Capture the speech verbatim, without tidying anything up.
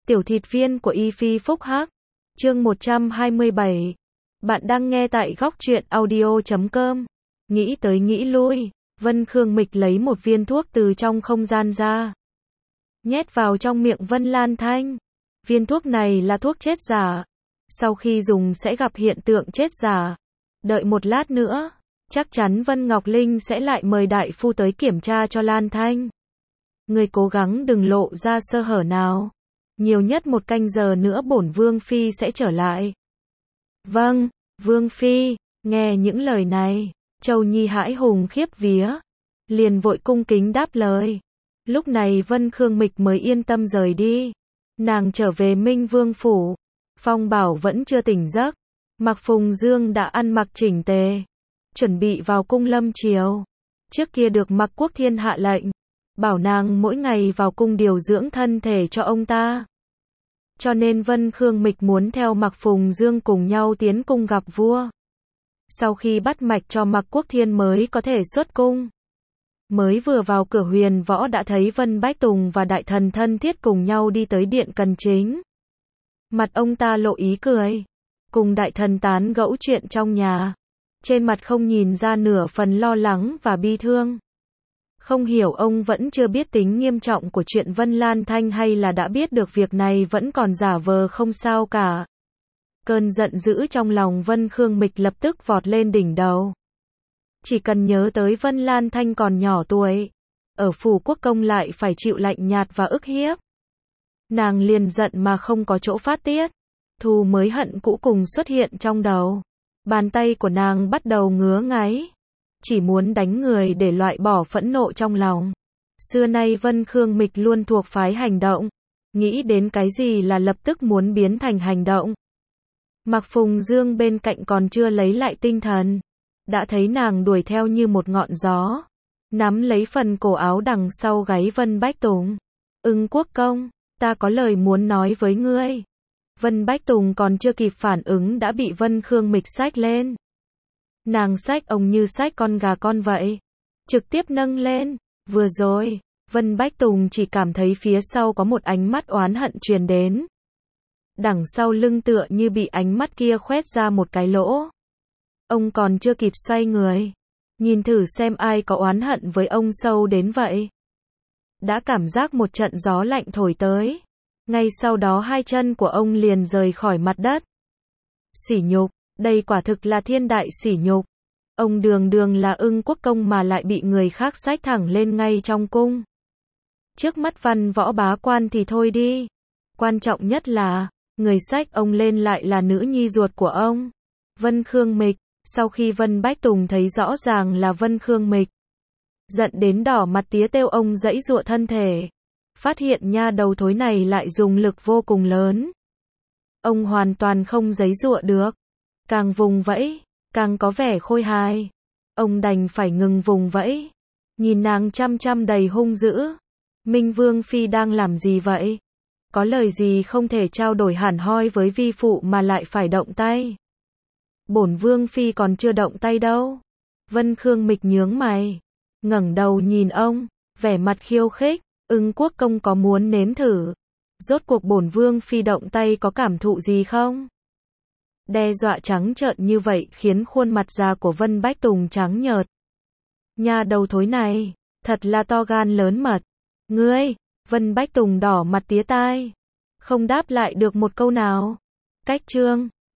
Tiểu thịt viên của Y Phi Phúc Hắc. Chương một trăm hai mươi bảy. Bạn đang nghe tại góc truyện audio chấm com. Nghĩ tới nghĩ lui, Vân Khương Mịch lấy một viên thuốc từ trong không gian ra, nhét vào trong miệng Vân Lan Thanh. Viên thuốc này là thuốc chết giả. Sau khi dùng sẽ gặp hiện tượng chết giả. Đợi một lát nữa, chắc chắn Vân Ngọc Linh sẽ lại mời đại phu tới kiểm tra cho Lan Thanh. Người cố gắng đừng lộ ra sơ hở nào. Nhiều nhất một canh giờ nữa bổn Vương Phi sẽ trở lại. Vâng, Vương Phi. Nghe những lời này, Châu Nhi hãi hùng khiếp vía, liền vội cung kính đáp lời. Lúc này Vân Khương Mịch mới yên tâm rời đi. Nàng trở về Minh Vương phủ. Phong Bảo vẫn chưa tỉnh giấc. Mạc Phùng Dương đã ăn mặc chỉnh tề, chuẩn bị vào cung lâm triều. Trước kia được Mạc Quốc Thiên hạ lệnh, bảo nàng mỗi ngày vào cung điều dưỡng thân thể cho ông ta. Cho nên Vân Khương Mịch muốn theo Mạc Phùng Dương cùng nhau tiến cung gặp vua. Sau khi bắt mạch cho Mạc Quốc Thiên mới có thể xuất cung. Mới vừa vào cửa Huyền Võ đã thấy Vân Bách Tùng và đại thần thân thiết cùng nhau đi tới điện cần chính. Mặt ông ta lộ ý cười, cùng đại thần tán gẫu chuyện trong nhà. Trên mặt không nhìn ra nửa phần lo lắng và bi thương. Không hiểu ông vẫn chưa biết tính nghiêm trọng của chuyện Vân Lan Thanh hay là đã biết được việc này vẫn còn giả vờ không sao cả. Cơn giận dữ trong lòng Vân Khương Mịch lập tức vọt lên đỉnh đầu. Chỉ cần nhớ tới Vân Lan Thanh còn nhỏ tuổi, ở phủ quốc công lại phải chịu lạnh nhạt và ức hiếp. Nàng liền giận mà không có chỗ phát tiết. Thù mới hận cũ cùng xuất hiện trong đầu. Bàn tay của nàng bắt đầu ngứa ngáy. Chỉ muốn đánh người để loại bỏ phẫn nộ trong lòng. Xưa nay Vân Khương Mịch luôn thuộc phái hành động. Nghĩ đến cái gì là lập tức muốn biến thành hành động. Mạc Phùng Dương bên cạnh còn chưa lấy lại tinh thần. Đã thấy nàng đuổi theo như một ngọn gió. Nắm lấy phần cổ áo đằng sau gáy Vân Bách Tùng. Ưng Quốc công, ta có lời muốn nói với ngươi. Vân Bách Tùng còn chưa kịp phản ứng đã bị Vân Khương Mịch xách lên. Nàng xách ông như xách con gà con vậy. Trực tiếp nâng lên. Vừa rồi, Vân Bách Tùng chỉ cảm thấy phía sau có một ánh mắt oán hận truyền đến. Đằng sau lưng tựa như bị ánh mắt kia khoét ra một cái lỗ. Ông còn chưa kịp xoay người. Nhìn thử xem ai có oán hận với ông sâu đến vậy. Đã cảm giác một trận gió lạnh thổi tới. Ngay sau đó hai chân của ông liền rời khỏi mặt đất. Sỉ nhục, đây quả thực là thiên đại sỉ nhục. Ông đường đường là Ưng Quốc công mà lại bị người khác xách thẳng lên ngay trong cung. Trước mắt văn võ bá quan thì thôi đi. Quan trọng nhất là, người xách ông lên lại là nữ nhi ruột của ông. Vân Khương Mịch. Sau khi Vân Bách Tùng thấy rõ ràng là Vân Khương Mịch, giận đến đỏ mặt tía têu, ông giãy giụa thân thể. Phát hiện nha đầu thối này lại dùng lực vô cùng lớn. Ông hoàn toàn không giãy giụa được. Càng vùng vẫy, càng có vẻ khôi hài. Ông đành phải ngừng vùng vẫy. Nhìn nàng chăm chăm đầy hung dữ. Minh Vương Phi đang làm gì vậy? Có lời gì không thể trao đổi hẳn hoi với vi phụ mà lại phải động tay? Bổn Vương Phi còn chưa động tay đâu. Vân Khương Mịch nhướng mày, ngẩng đầu nhìn ông, vẻ mặt khiêu khích. Ưng Quốc công có muốn nếm thử? Rốt cuộc bổn Vương Phi động tay có cảm thụ gì không? Đe dọa trắng trợn như vậy khiến khuôn mặt già của Vân Bách Tùng trắng nhợt. Nha đầu thối này, thật là to gan lớn mật. Ngươi, Vân Bách Tùng đỏ mặt tía tai, không đáp lại được một câu nào. Cách chương